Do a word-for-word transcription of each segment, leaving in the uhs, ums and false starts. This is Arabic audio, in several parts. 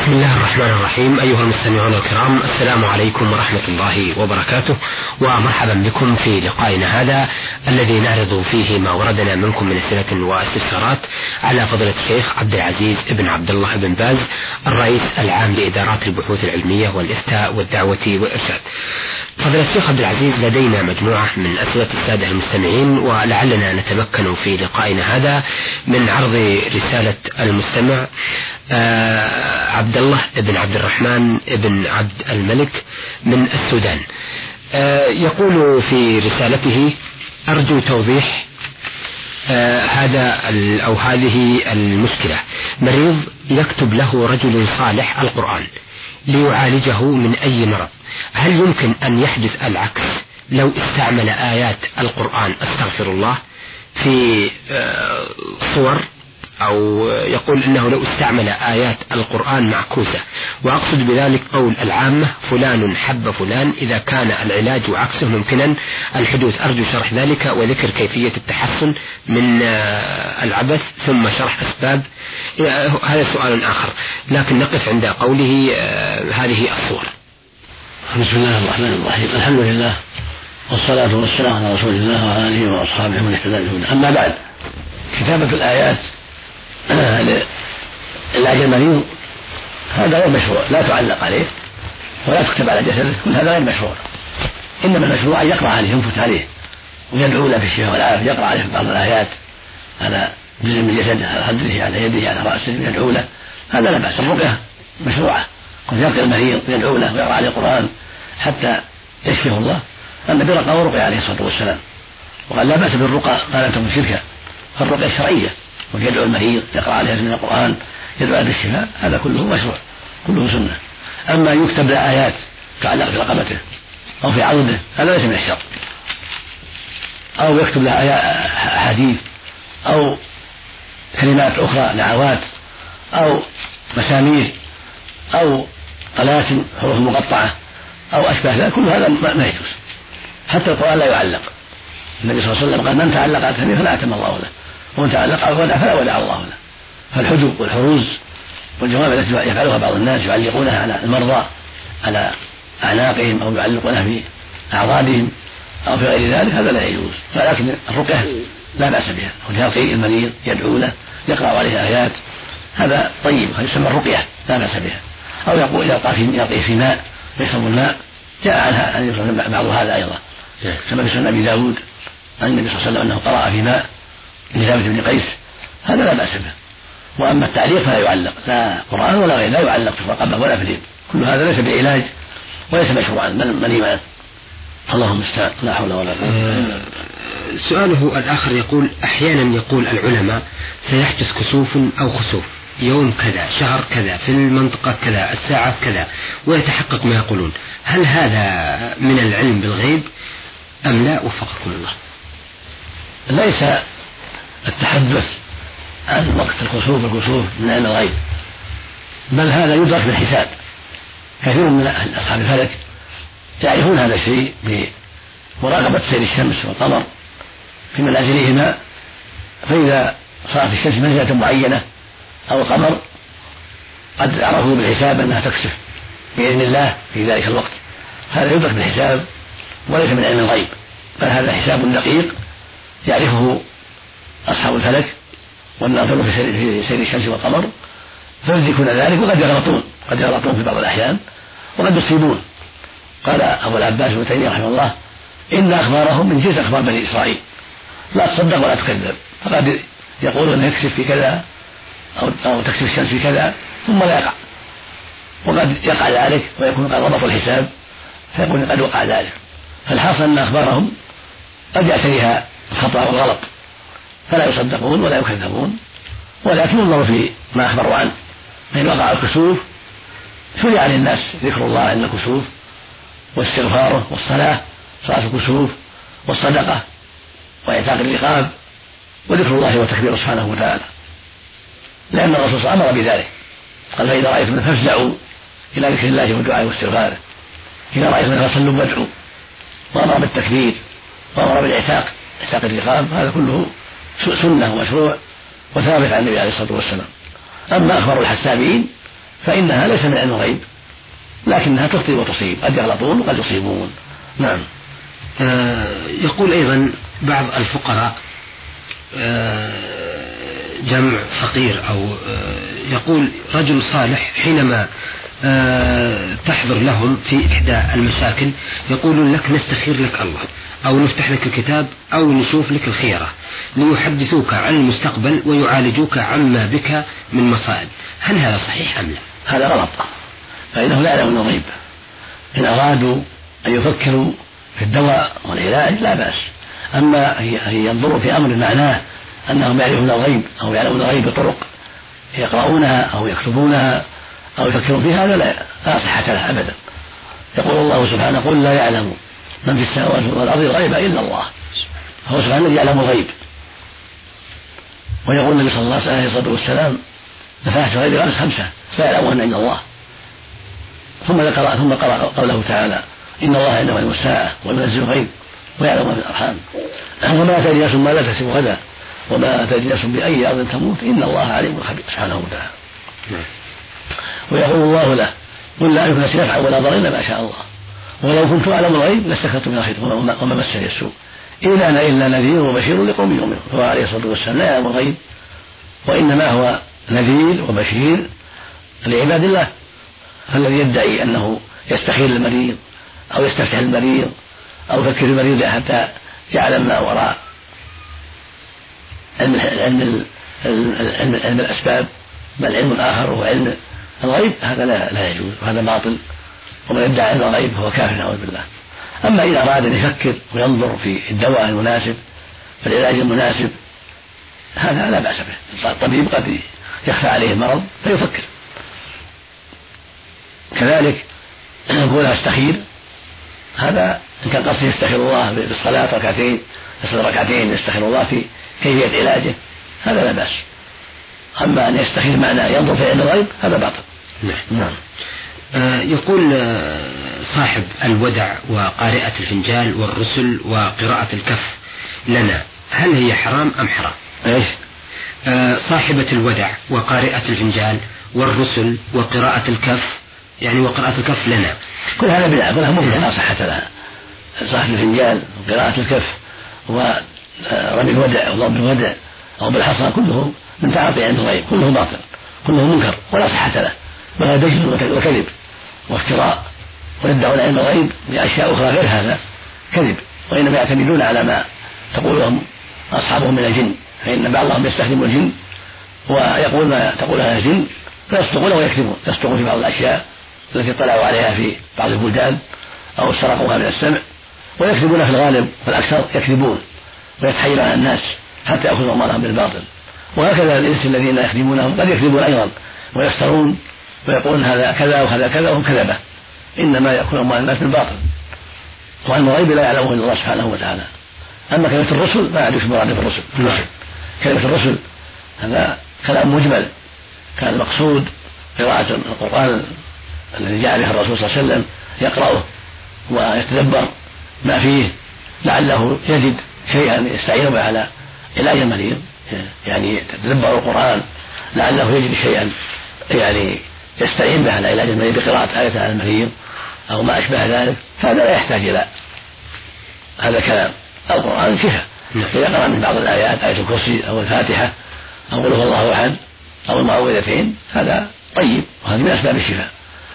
بسم الله الرحمن الرحيم. أيها المستمعون الكرام، السلام عليكم ورحمة الله وبركاته، ومرحبا بكم في لقائنا هذا الذي نعرض فيه ما وردنا منكم من أسئلة واستفسارات على فضيلة الشيخ عبد العزيز بن عبد الله بن باز، الرئيس العام لإدارات البحوث العلمية والإفتاء والدعوة والإرشاد. فضيلة الشيخ عبد العزيز، لدينا مجموعة من أسئلة السادة المستمعين، ولعلنا نتمكن في لقائنا هذا من عرض رسالة المستمع آه عبد الله بن عبد الرحمن بن عبد الملك من السودان. آه يقول في رسالته: أرجو توضيح آه هذا أو هذه المشكلة. مريض يكتب له رجل صالح القرآن ليعالجه من أي مرض، هل يمكن أن يحدث العكس لو استعمل آيات القرآن أستغفر الله في آه صور، أو يقول إنه لو استعمل آيات القرآن معكوسة، وأقصد بذلك قول العامة فلان حب فلان، إذا كان العلاج وعكسه ممكنا الحدوث؟ أرجو شرح ذلك وذكر كيفية التحسن من العبث، ثم شرح أسباب. هذا سؤال آخر، لكن نقف عند قوله هذه الصور. بسم الله الرحمن الرحيم، الحمد لله والصلاة والسلام على رسول الله وعلى آله وأصحابه ومن اهتدى بهداه. أما بعد، كتابة الآيات علاج المريض هذا غير مشروع، لا تعلق عليه ولا تكتب على جسده، كل هذا غير مشروع. إنما المشروع أن يقرأ عليه، ينفث عليه ويدعو له بالشفاء والعافية، يقرأ عليه بعض الآيات على جزء من جسده، على خدره، على يده، على رأسه، يدعو له، هذا لا بأس. الرقية مشروعة، قد يلقي المريض ويدعو له ويقرأ عليه القرآن حتى يشفيه الله. النبي رقى ورقي عليه الصلاة والسلام، وقال لا بأس بالرقى ما لم تكن شركا. فالرقية الشرعية، ويدعو المريض، يقرأ عليه من القرآن، يدعو بالشفاء، هذا كله مشروع، كله سنة. أما يكتب له آيات تعلق في رقبته أو في عضده، هذا ليس من الشرع. أو يكتب له أحاديث أو كلمات أخرى، دعوات أو مسامير أو طلاسم حروف مقطعة أو أشبه ذلك، كل هذا ما يجوز. حتى القرآن لا يعلق. النبي صلى الله عليه وسلم قال: من تعلق أتمه فلا أتم الله له، ومن تعلق على الودع فلا ودع الله له. فالحجب والحروز والجوامع التي يفعلها بعض الناس، يعلقونها على المرضى على أعناقهم أو يعلقونها في أعضادهم أو في غير ذلك، هذا لا يجوز. ولكن الرقية لا بأس بها، يلقي المريض، يدعو له، يقرأ عليه آيات، هذا طيب، يسمى الرقية، لا بأس بها. أو يقول يلقي في ماء ويشرب الماء، جاء عنها أن بعض هذا أيضا، كما في سنن أبي داود عن النبي صلى الله عليه وسلم أنه قرأ في ماء لثابت بن قيس، هذا لا بأس به. وأما التعليق فلا يعلق، لا قرآن ولا غير، لا يعلق في الرقبة ولا في اليد، كل هذا ليس بعلاج وليس مشروعا منيما. اللهم استعان، لا حول ولا قوة إلا بالله. سؤاله الآخر يقول: أحيانا يقول العلماء سيحدث كسوف أو خسوف يوم كذا، شهر كذا، في المنطقة كذا، الساعة كذا، ويتحقق ما يقولون، هل هذا من العلم بالغيب أم لا؟ وفقكم الله. ليس التحدث عن وقت الخسوف والكسوف من علم الغيب، بل هذا يدرك بالحساب. كثير من أصحاب الفلك يعرفون هذا الشيء بمراقبة سير الشمس والقمر في منازلهما، فإذا صارت الشمس منزلة معينة أو القمر قد عرفوا بالحساب أنها تكسف بإذن الله في ذلك الوقت. هذا يدرك بالحساب وليس من علم الغيب، بل هذا حساب دقيق يعرفه أصحاب الفلك والناظرون في سير الشمس والقمر، فيدركون ذلك، وقد يغلطون، قد يغلطون في بعض الأحيان وقد يصيبون. قال أبو العباس ابن تيمية رحمه الله: إن أخبارهم من جنس أخبار بني إسرائيل، لا تصدق ولا تكذب. فقد يقول أن يكسف في كذا أو, أو تكسف الشمس في كذا ثم لا يقع، وقد يقع ذلك ويكون قد ضبطوا الحساب فيكون قد وقع ذلك. فالحاصل أن أخبارهم قد يأتيها الخطأ والغلط، فلا يصدقون ولا يكذبون، ولكن ينظر في ما أخبروا عنه. فإن وقع الكسوف شرع للناس ذكر الله عند الكسوف واستغفاره والصلاة، صلاة الكسوف والصدقة وإعتاق الرقاب وذكر الله وتكبيره سبحانه وتعالى، لأن الرسول صلى الله عليه وسلم أمر بذلك. قال: فإذا رأيتم فافزعوا إلى ذكر الله والدعاء واستغفاره، إذا رأيتم فصلوا وادعوا، وأمر بالتكبير وأمر بالإعتاق، إعتاق الرقاب، هذا كله سنة ومشروع وثابت عن النبي عليه الصلاة والسلام. أما أخبار الحسابين فإنها ليس من علم الغيب، لكنها تخطئ وتصيب، قد يغلطون وقد يصيبون. نعم. آه يقول أيضا بعض الفقراء آه جمع فقير أو آه يقول رجل صالح حينما آه تحضر لهم في إحدى المشاكل يقولون لك نستخير لك الله أو نفتح لك الكتاب أو نشوف لك الخيرة ليحدثوك عن المستقبل ويعالجوك عما بك من مصائب، هل هذا صحيح أم لا؟ هذا غلط، فإنه لا يعلم الغيب. إن أرادوا أن يفكروا في الدواء والعلاج لا بأس، أما أن ينظروا في أمر معناه أنهم يعرفون الغيب أو يعلمون الغيب بطرق يقرؤونها أو يكتبونها أو يفكرون فيها، هذا لا لا صحة له أبدا. يقول الله سبحانه: قل لا يعلم من في السماوات والأرض الغيب إلا الله. هو سبحانه الذي يعلم الغيب. ويقول النبي صلى الله عليه الصلاة والسلام: مفاتيح الغيب خمس خمسة لا يعلمهن إلا الله. ثم ذكر ثم قرأ قوله تعالى: إن الله عنده علم الساعة وينزل الغيب ويعلم ما في الأرحام وما تدري نفس ما لا تكسب غدا وما تدري نفس بأي أرض تموت إن الله عليم خبير سبحانه وتعالى. ويقول الله له: قل لا أملك نفسي نفعا ولا ضرا إلا ما شاء الله ولو كنت أعلم الغيب لاستكثرت من الخير وما مسني السوء إن أنا إلا نذير وبشير لقوم يؤمنون. هو عليه الصلاة والسلام لا يعلم الغيب، وإنما هو نذير وبشير لعباد الله. فالذي يدعي أنه يستخير المريض أو يستفتح المريض أو يفكر المريض حتى يعلم ما وراء علم, علم, علم, علم الأسباب بل علم آخر وهو علم الغيب، هذا لا, لا يجوز، وهذا باطل. ومن يدعي علم الغيب فهو كافر نعوذ بالله. أما إذا أراد أن يفكر وينظر في الدواء المناسب والعلاج المناسب هذا لا بأس به. الطبيب قد يخفى عليه المرض فيفكر. كذلك يقول أستخير، هذا إن كان قصده يستخير الله بالصلاة ركعتين يصلي ركعتين يستخير الله في كيفية علاجه هذا لا بأس. أما أن يستخير معنى ينظر في علم الغيب هذا باطل. نعم. نعم. آه يقول آه صاحب الودع وقارئة الفنجال والرسل وقراءة الكف لنا، هل هي حرام أم حرام؟ إيش؟ آه صاحبة الودع وقارئة الفنجال والرسل وقراءة الكف يعني وقراءة الكف لنا، كل هذا بدعة، كلها مبتدعة لا صحة لها. صاحب الفنجال وقراءة الكف ورمي الودع وضرب الودع أو بالحصى كله من تعاطي علم الغيب، كله باطل كله منكر ولا صحة له، وهو دجل وكذب وافتراء، ويدعون علم الغيب بأشياء أخرى غير هذا كذب، وإنما يعتمدون على ما تقولهم أصحابهم من الجن، فإن بعضهم يستخدم الجن ويقول ما تقولها الجن فيصدقون ويكذبون، يصدقون في بعض الأشياء التي اطلعوا عليها في بعض البلدان أو سرقوها من السمع، ويكذبون في الغالب والأكثر يكذبون ويتحيلون على الناس حتى يأخذوا أموالهم بالباطل. وهكذا الإنس الذين يخدمونهم قد يكذبون أيضا ويفترون ويقولون هذا كذا وهذا كذا وهم كذبة، إنما يأكلون أموال الناس بالباطل. وعلم الغيب لا يعلمه إلا الله سبحانه وتعالى. أما كلمة الرسل ما يعرف مراد الرسل. كلمة الرسل هذا كلام مجمل، كان المقصود قراءة القرآن الذي جاء به الرسول صلى الله عليه وسلم يقرأه ويتدبر ما فيه لعله يجد شيئا يستعين به على علاج المريض، يعني يتدبر القرآن لعله يجد شيئا يعني يستعين به على علاج المريض بقراءة آية على المريض أو ما أشبه ذلك، هذا لا يحتاج إلى هذا الكلام. القرآن شفاء، إذا قرأ من بعض الآيات آية الكرسي أو الفاتحة أو قل هو الله أحد أو المعوذتين هذا طيب، وهذا من أسباب الشفاء.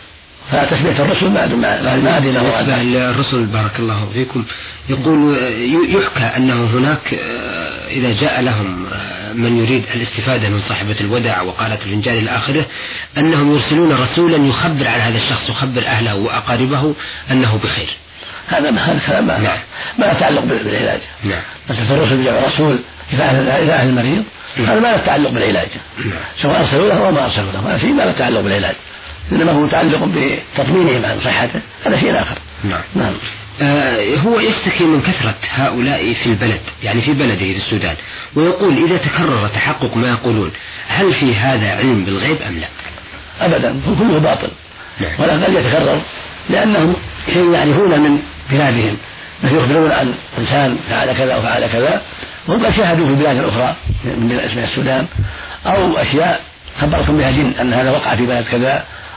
فتسمية الرسل ما ما أدري بالنسبة للرسل بارك الله فيكم، يقول يحكى أنه هناك إذا جاء لهم من يريد الاستفادة من صاحبة الودع وقالت الفنجان إلى آخره أنهم يرسلون رسولا يخبر عن هذا الشخص، يخبر أهله وأقاربه أنه بخير. هذا ما هذا ما نعم. ما يتعلق بالعلاج. نعم. مثل الرسل جاء رسول إذا أهل المريض هذا ما يتعلق بالعلاج، سواء أرسلوا له أو ما أرسلوا له، هذا شيء ما يتعلق بالعلاج، إنما هو متعلق بتطمينهم عن صحته، هذا شيء آخر. نعم. نعم. آه هو يشتكي من كثرة هؤلاء في البلد، يعني في بلده في السودان، ويقول إذا تكرر تحقق ما يقولون هل في هذا علم بالغيب أم لا؟ أبدا، كله باطل. نعم. ولا قد يتكرر لأنهم شيء يعرفون من بلادهم، مثل يخبرون عن إنسان فعل كذا وفعل كذا، وهم قد شاهدوا في البلاد الأخرى من اسم السودان أو أشياء خبركم بها جن أن هذا وقع في بلد كذا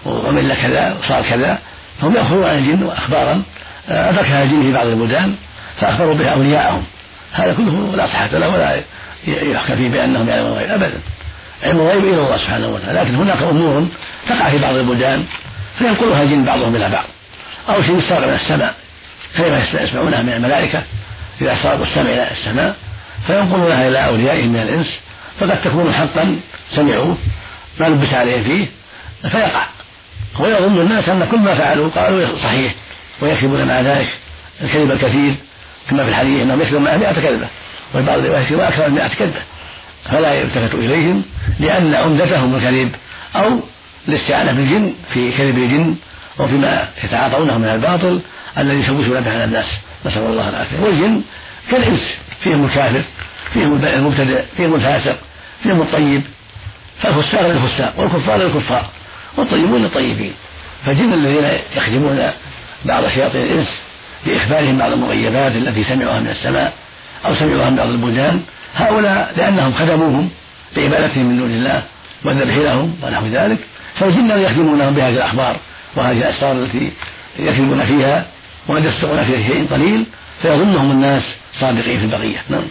ومل كذا وصار كذا، فهم يأخذون عن الجن أخبارا أدركها الجن في بعض البلدان فأخبروا بها أولياءهم. هذا كله لا صحة له ولا يحكى فيه بأنهم يعلمون الغيب أبدا. علم الغيب إلى الله سبحانه وتعالى، لكن هناك أمور تقع في بعض البلدان فينقلها الجن بعضهم إلى بعض، أو شيء يسترق من السماء كما يسمعونها من الملائكة إذا سرقوا السمع إلى السماء فينقلونها إلى أوليائهم من الإنس، فقد تكون حقا سمعوه ما لبس عليهم فيه فيقع، ويظن الناس أن كل ما فعلوا قالوا صحيح ويكذبون مع ذلك الكذب الكثير، كما في الحديث أنهم يكذبون معه مئة كذبة وفي بعض الروايات يكذبون أكثر من مئة كذبة، فلا يلتفت إليهم لأن عمدتهم الكذب أو الاستعانة بالجن في كذب الجن وفيما يتعاطونه من الباطل الذي يشوشون به على الناس، نسأل الله العافية. والجن كالإنس فيهم الكافر فيهم المبتدع فيهم الفاسق فيهم الطيب، فالفساق للفساق والكفار للكفار والطيبون للطيبين، فالجن الذين يخدمون بعض شياطين الإنس بإخبارهم بعض المغيبات التي سمعوها من السماء أو سمعوها من بعض البلدان، هؤلاء لأنهم خدموهم بعبادتهم من دون الله والذبح لهم ونحو ذلك، فالجن يخدمونهم بهذه الأخبار وهذه الأسرار التي يكذبون فيها وقد يصدقون فيها شيء قليل فيظنهم الناس صادقين في البقية. نعم.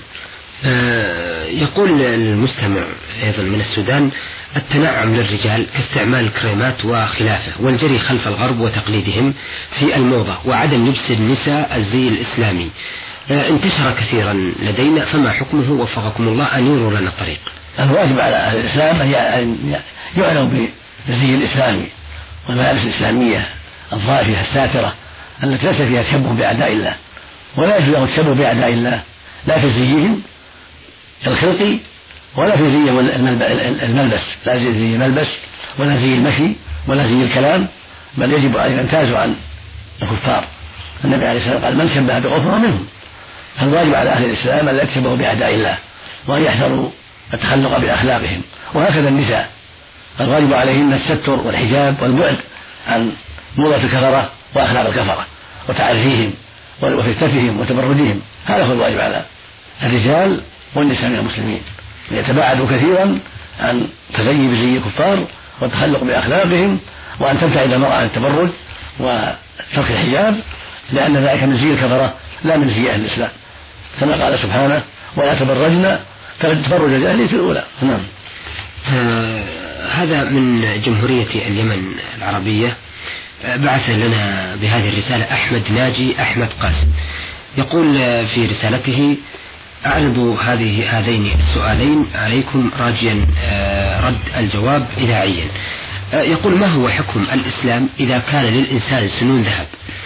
آه يقول المستمع أيضا من السودان: التنعم للرجال كاستعمال الكريمات وخلافه، والجري خلف الغرب وتقليدهم في الموضة، وعدم لبس النساء الزي الإسلامي آه انتشر كثيرا لدينا، فما حكمه وفقكم الله أن يروا لنا الطريق؟ الواجب على أهل الإسلام أن يعنوا بالزي الإسلامي والملابس الإسلامية الظاهرة الساترة التي ليس فيها تشبه بأعداء الله، ولا يجوز له التشبه بأعداء الله لا في زيهم الخلقي ولا في زي الملبس، لا زي الملبس ولا زي المشي ولا زي الكلام، بل يجب أن يمتازوا عن الكفار. النبي عليه الصلاة والسلام قال: من شبه بقوم فهو منهم. فالواجب على أهل الإسلام أن لا يتشبهوا بأعداء الله وأن يحذروا التخلق بأخلاقهم، وهكذا النساء الواجب عليهن الستر والحجاب والبعد عن موضة الكفرة وأخلاق الكفرة وتعريفهم وفتنتهم وتبرجهم. هذا هو الواجب على الرجال والنساء من المسلمين، أن يتباعدوا كثيرا عن تزيي بزي الكفار والتخلق بأخلاقهم، وأن تبتعد المرأة عن التبرج وترك الحجاب، لأن ذلك من زي الكفرة لا من زي أهل الإسلام، كما قال سبحانه: ولا تبرجنا تبرج الجاهلية الأولى. نعم. آه هذا من جمهورية اليمن العربية، بعث لنا بهذه الرسالة أحمد ناجي أحمد قاسم، يقول في رسالته: أعرض هذه هذين السؤالين عليكم راجيا رد الجواب إذاعيا. يقول: ما هو حكم الإسلام إذا كان للإنسان سنون ذهب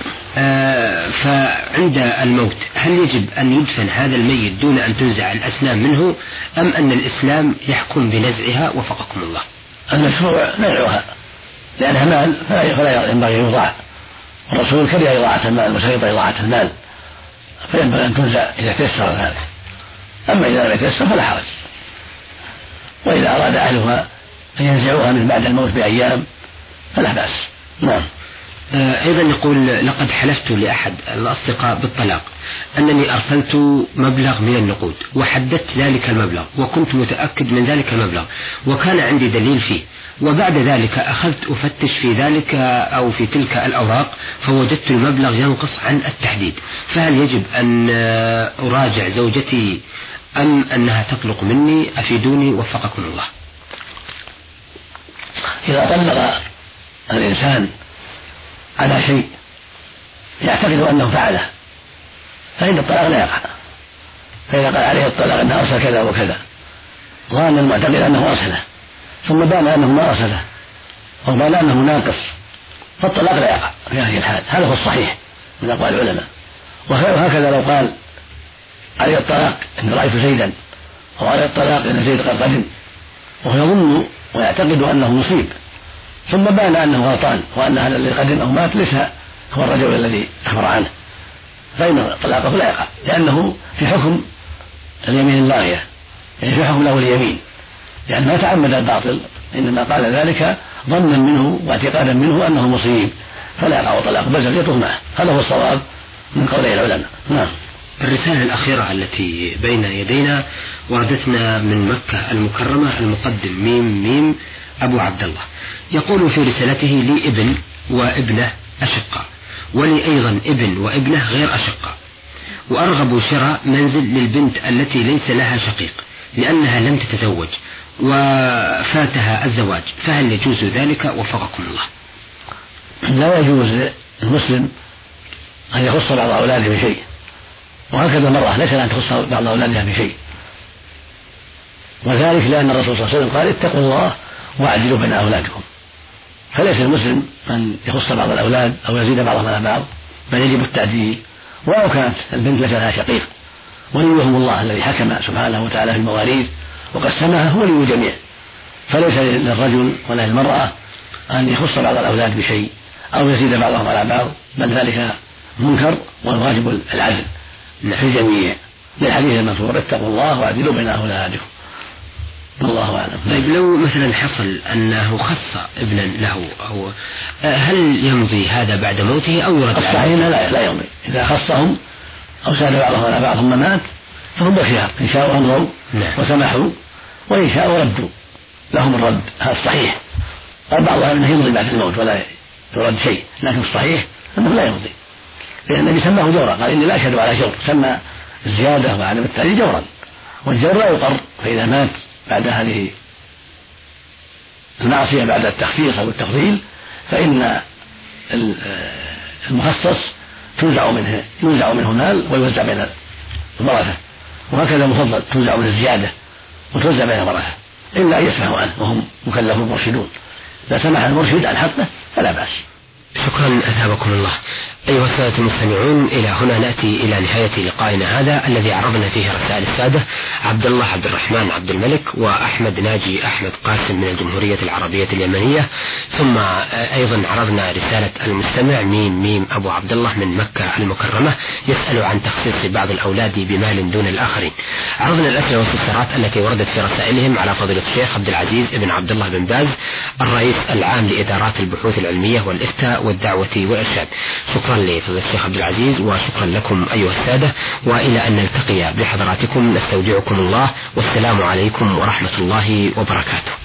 فعند الموت هل يجب أن يدفن هذا الميت دون أن تنزع الأسنان منه، أم أن الإسلام يحكم بنزعها وفقكم الله؟ المشروع نزعها لأنها مال فلا ينبغي أن يضاع، والرسول كره إضاعة المال وشرط إضاعة المال، فينبغي أن تنزع إذا تيسر ذلك، أما إذا لم يتيسر فلا حرج، وإذا أراد أهلها أن ينزعوها من بعد الموت بأيام فلا بأس. نعم. أيضا يقول: لقد حلفت لأحد الأصدقاء بالطلاق أنني أرسلت مبلغ من النقود وحددت ذلك المبلغ وكنت متأكد من ذلك المبلغ وكان عندي دليل فيه، وبعد ذلك أخذت أفتش في ذلك أو في تلك الأوراق فوجدت المبلغ ينقص عن التحديد، فهل يجب أن أراجع زوجتي أم أنها تطلق مني؟ أفيدوني وفقكم الله. إذا طلق الإنسان على شيء يعتقد أنه فعله فإن الطلاق لا يقع، فإذا قال عليه الطلاق أنه أرسل كذا وكذا ظان المعتقد أنه أرسله ثم بان أنه ما أرسله أو بان أنه ناقص فالطلاق لا يقع في هذه الحال. هذا هو الصحيح من أقوال العلماء. وهكذا لو قال عليه الطلاق إن رأيت زيدا أو عليه الطلاق إن زيد قد قدم وهو يظن ويعتقد أنه مصيب ثم بان أنه غلطان وأن هذا الذي قدم أو مات ليس هو الرجل الذي أخبر عنه، فإن طلاقه لا يقع لأنه في حكم اليمين اللاغية، يعني في حكم له اليمين، يعني ما تعمد الباطل إنما قال ذلك ظنا منه واعتقادا منه أنه مصيب فلا يقع طلاقه بل زوجته معه. هذا هو الصواب من قولي العلماء. نعم. الرسالة الأخيرة التي بين يدينا وردتنا من مكة المكرمة، المقدم ميم ميم أبو عبد الله يقول في رسالته: لي ابن وابنة أشقاء، ولي أيضا ابن وابنة غير أشقاء، وأرغب شراء منزل للبنت التي ليس لها شقيق لأنها لم تتزوج وفاتها الزواج، فهل يجوز ذلك وفقكم الله؟ لا يجوز للمسلم أن يخص بعض أولاده بشيء، وهكذا المرأة ليس لها أن تخص بعض أولادها بشيء، وذلك لأن الرسول صلى الله عليه وسلم قال: اتقوا الله واعدلوا بين أولادكم. فليس المسلم أن يخص بعض الأولاد أو يزيد بعضهم على بعض، بل يجب التعديل. ولو كانت البنت ليس لها شقيق، وليهم الله الذي حكم سبحانه وتعالى في المواريث وقسمها هو ولي الجميع، فليس للرجل ولا للمرأة أن يخص بعض الأولاد بشيء أو يزيد بعضهم على بعض، بل ذلك منكر، والواجب العدل في الجميع، للحديث المذكور: اتقوا الله واعدلوا بين أولادكم. والله أعلم. طيب لو مثلا حصل أنه خص ابنا له، أو هل يمضي هذا بعد موته أو يرد؟ الصحيح لا لا يمضي، إذا خصهم أو ساد بعضهم على بعض ثم مات فهم بخيار، إن شاءوا أمضوا وسمحوا، وإن شاءوا ردوا لهم الرد، هذا الصحيح. قال بعض أنه يمضي بعد الموت ولا يرد شيء، لكن الصحيح أنه لا يمضي، لأن النبي سماه جورا، قال: إني لا أشهد على جور، سمى الزيادة وعدم التعديل جورا، والجور لا يقر، فإذا مات بعد هذه المعصية بعد التخصيص أو التفضيل فإن المخصص تنزع منه ينزع منه مال ويوزع بين الورثة، وهكذا المفضل تنزع منه الزيادة وتوزع بين الورثة، إلا أن يسمحوا عنه وهم مكلفون مرشدون. إذا سمح المرشد عن حقه فلا بأس. شكرا أثابكم الله. أيها السادة المستمعون، إلى هنا نأتي إلى نهاية لقائنا هذا الذي عرضنا فيه رسائل السادة عبد الله عبد الرحمن عبد الملك وأحمد ناجي أحمد قاسم من الجمهورية العربية اليمنية، ثم أيضا عرضنا رسالة المستمع ميم ميم أبو عبد الله من مكة المكرمة يسأل عن تخصيص بعض الأولاد بمال دون الآخرين. عرضنا الأسئلة والاستفسارات التي وردت في رسائلهم على فضيلة الشيخ عبد العزيز بن عبد الله بن باز الرئيس العام لإدارات البحوث العلمية والإفتاء والدعوة والإرشاد. شكرا لفضيلة الشيخ عبد العزيز، وشكرا لكم أيها السادة، وإلى أن نلتقي بحضراتكم نستودعكم الله، والسلام عليكم ورحمة الله وبركاته.